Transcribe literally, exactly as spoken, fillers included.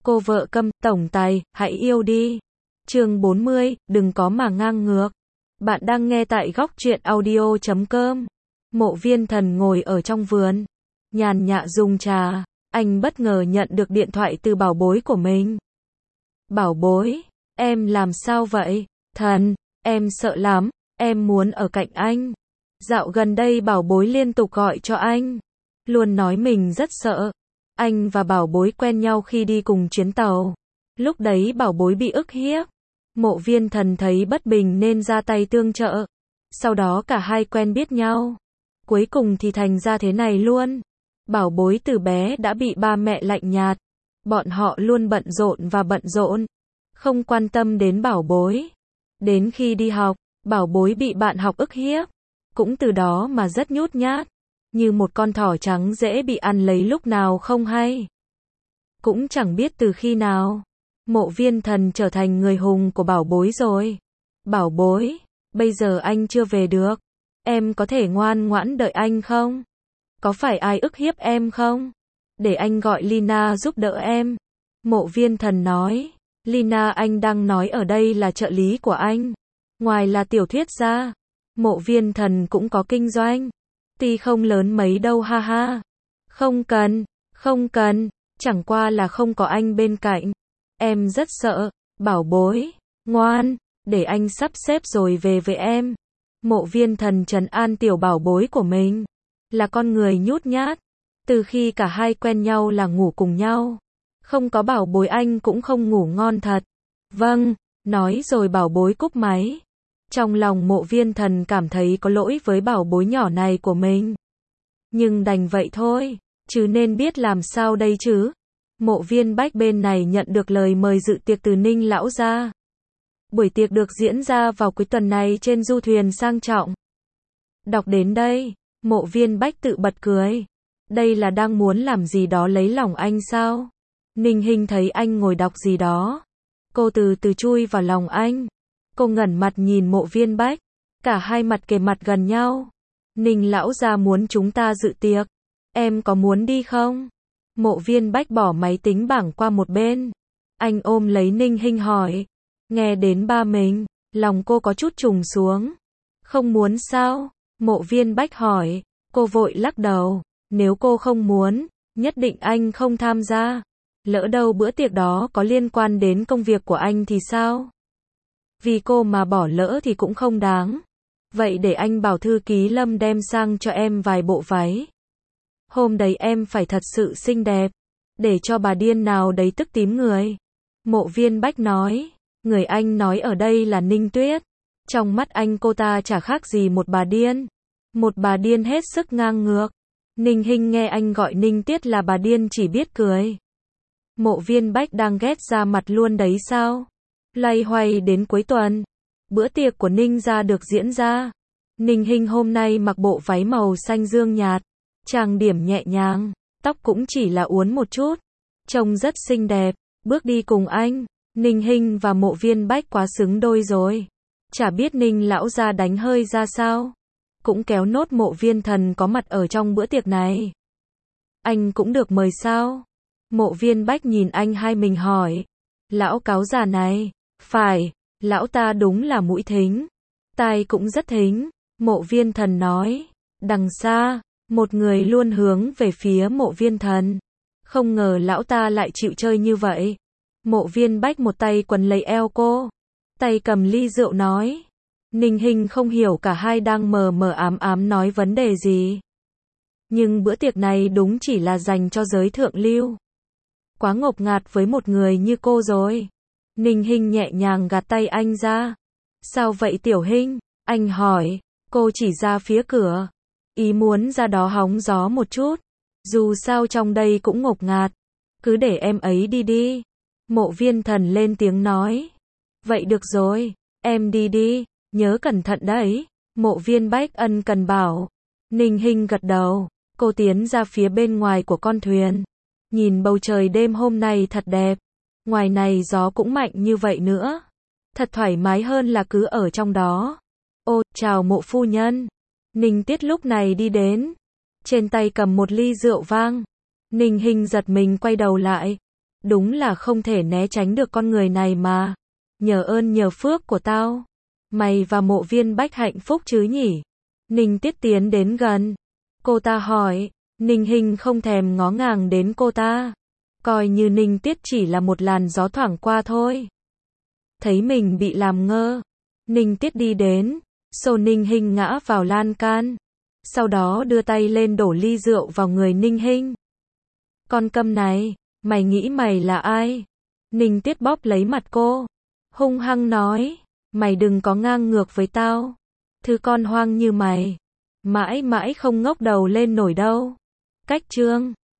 Cô vợ câm, tổng tài, hãy yêu đi. Chương bốn mươi, đừng có mà ngang ngược. Bạn đang nghe tại góc truyện audio chấm com. Mộ Viên Thần ngồi ở trong vườn, nhàn nhã dùng trà. Anh bất ngờ nhận được điện thoại từ bảo bối của mình. Bảo bối, em làm sao vậy? Thần, em sợ lắm, em muốn ở cạnh anh. Dạo gần đây bảo bối liên tục gọi cho anh, luôn nói mình rất sợ. Anh và bảo bối quen nhau khi đi cùng chuyến tàu. Lúc đấy bảo bối bị ức hiếp. Mộ Viên Thần thấy bất bình nên ra tay tương trợ. Sau đó cả hai quen biết nhau. Cuối cùng thì thành ra thế này luôn. Bảo bối từ bé đã bị ba mẹ lạnh nhạt. Bọn họ luôn bận rộn và bận rộn, không quan tâm đến bảo bối. Đến khi đi học, bảo bối bị bạn học ức hiếp. Cũng từ đó mà rất nhút nhát, như một con thỏ trắng dễ bị ăn lấy lúc nào không hay. Cũng chẳng biết từ khi nào, Mộ Viên Thần trở thành người hùng của bảo bối rồi. Bảo bối, bây giờ anh chưa về được. Em có thể ngoan ngoãn đợi anh không? Có phải ai ức hiếp em không? Để anh gọi Lina giúp đỡ em. Mộ Viên Thần nói. Lina anh đang nói ở đây là trợ lý của anh. Ngoài là tiểu thuyết ra, Mộ Viên Thần cũng có kinh doanh. Tuy không lớn mấy đâu ha ha. Không cần, không cần, chẳng qua là không có anh bên cạnh. Em rất sợ, bảo bối, ngoan, để anh sắp xếp rồi về với em. Mộ Viên Thần trấn an tiểu bảo bối của mình. Là con người nhút nhát. Từ khi cả hai quen nhau là ngủ cùng nhau. Không có bảo bối anh cũng không ngủ ngon thật. Vâng, nói rồi bảo bối cúp máy. Trong lòng Mộ Viên Thần cảm thấy có lỗi với bảo bối nhỏ này của mình. Nhưng đành vậy thôi, chứ nên biết làm sao đây chứ. Mộ Viên Bách bên này nhận được lời mời dự tiệc từ Ninh lão gia. Buổi tiệc được diễn ra vào cuối tuần này trên du thuyền sang trọng. Đọc đến đây, Mộ Viên Bách tự bật cười. Đây là đang muốn làm gì đó lấy lòng anh sao? Ninh Hinh thấy anh ngồi đọc gì đó. Cô từ từ chui vào lòng anh. Cô ngẩn mặt nhìn Mộ Viên Bách. Cả hai mặt kề mặt gần nhau. Ninh lão gia muốn chúng ta dự tiệc. Em có muốn đi không? Mộ Viên Bách bỏ máy tính bảng qua một bên. Anh ôm lấy Ninh Hinh hỏi. Nghe đến ba mình, lòng cô có chút trùng xuống. Không muốn sao? Mộ Viên Bách hỏi. Cô vội lắc đầu. Nếu cô không muốn, nhất định anh không tham gia. Lỡ đâu bữa tiệc đó có liên quan đến công việc của anh thì sao? Vì cô mà bỏ lỡ thì cũng không đáng. Vậy để anh bảo thư ký Lâm đem sang cho em vài bộ váy. Hôm đấy em phải thật sự xinh đẹp, để cho bà điên nào đấy tức tím người. Mộ Viên Bách nói. Người anh nói ở đây là Ninh Tuyết. Trong mắt anh cô ta chả khác gì một bà điên. Một bà điên hết sức ngang ngược. Ninh Hinh nghe anh gọi Ninh Tuyết là bà điên chỉ biết cười. Mộ Viên Bách đang ghét ra mặt luôn đấy sao? Loay hoay đến cuối tuần, bữa tiệc của Ninh gia được diễn ra. Ninh Hinh hôm nay mặc bộ váy màu xanh dương nhạt, trang điểm nhẹ nhàng, tóc cũng chỉ là uốn một chút, trông rất xinh đẹp. Bước đi cùng anh, Ninh Hinh và Mộ Viên Bách quá xứng đôi rồi. Chả biết Ninh lão gia đánh hơi ra sao, cũng kéo nốt Mộ Viên Thần có mặt ở trong bữa tiệc này. Anh cũng được mời sao? Mộ Viên Bách nhìn anh hai mình hỏi. Lão cáo già này, phải, lão ta đúng là mũi thính, tai cũng rất thính. Mộ Viên Thần nói. Đằng xa, một người luôn hướng về phía Mộ Viên Thần. Không ngờ lão ta lại chịu chơi như vậy. Mộ Viên Bách một tay quấn lấy eo cô, tay cầm ly rượu nói. Ninh Hinh không hiểu cả hai đang mờ mờ ám ám nói vấn đề gì. Nhưng bữa tiệc này đúng chỉ là dành cho giới thượng lưu. Quá ngột ngạt với một người như cô rồi. Ninh Hinh nhẹ nhàng gạt tay anh ra. Sao vậy Tiểu Hinh? Anh hỏi. Cô chỉ ra phía cửa. Ý muốn ra đó hóng gió một chút. Dù sao trong đây cũng ngột ngạt. Cứ để em ấy đi đi. Mộ Viên Thần lên tiếng nói. Vậy được rồi, em đi đi, nhớ cẩn thận đấy. Mộ Viên Bách ân cần bảo. Ninh Hinh gật đầu. Cô tiến ra phía bên ngoài của con thuyền. Nhìn bầu trời đêm hôm nay thật đẹp. Ngoài này gió cũng mạnh như vậy nữa. Thật thoải mái hơn là cứ ở trong đó. Ô, chào Mộ phu nhân. Ninh Tiết lúc này đi đến. Trên tay cầm một ly rượu vang. Ninh Hinh giật mình quay đầu lại. Đúng là không thể né tránh được con người này mà. Nhờ ơn nhờ phước của tao. Mày và Mộ Viên Bách hạnh phúc chứ nhỉ? Ninh Tiết tiến đến gần. Cô ta hỏi. Ninh Hinh không thèm ngó ngàng đến cô ta. Coi như Ninh Tiết chỉ là một làn gió thoảng qua thôi. Thấy mình bị làm ngơ. Ninh Tiết đi đến. Xô Ninh Hinh ngã vào lan can. Sau đó đưa tay lên đổ ly rượu vào người Ninh Hinh. Con câm này, mày nghĩ mày là ai? Ninh Tiết bóp lấy mặt cô. Hung hăng nói. Mày đừng có ngang ngược với tao. Thứ con hoang như mày. Mãi mãi không ngóc đầu lên nổi đâu. Cách chương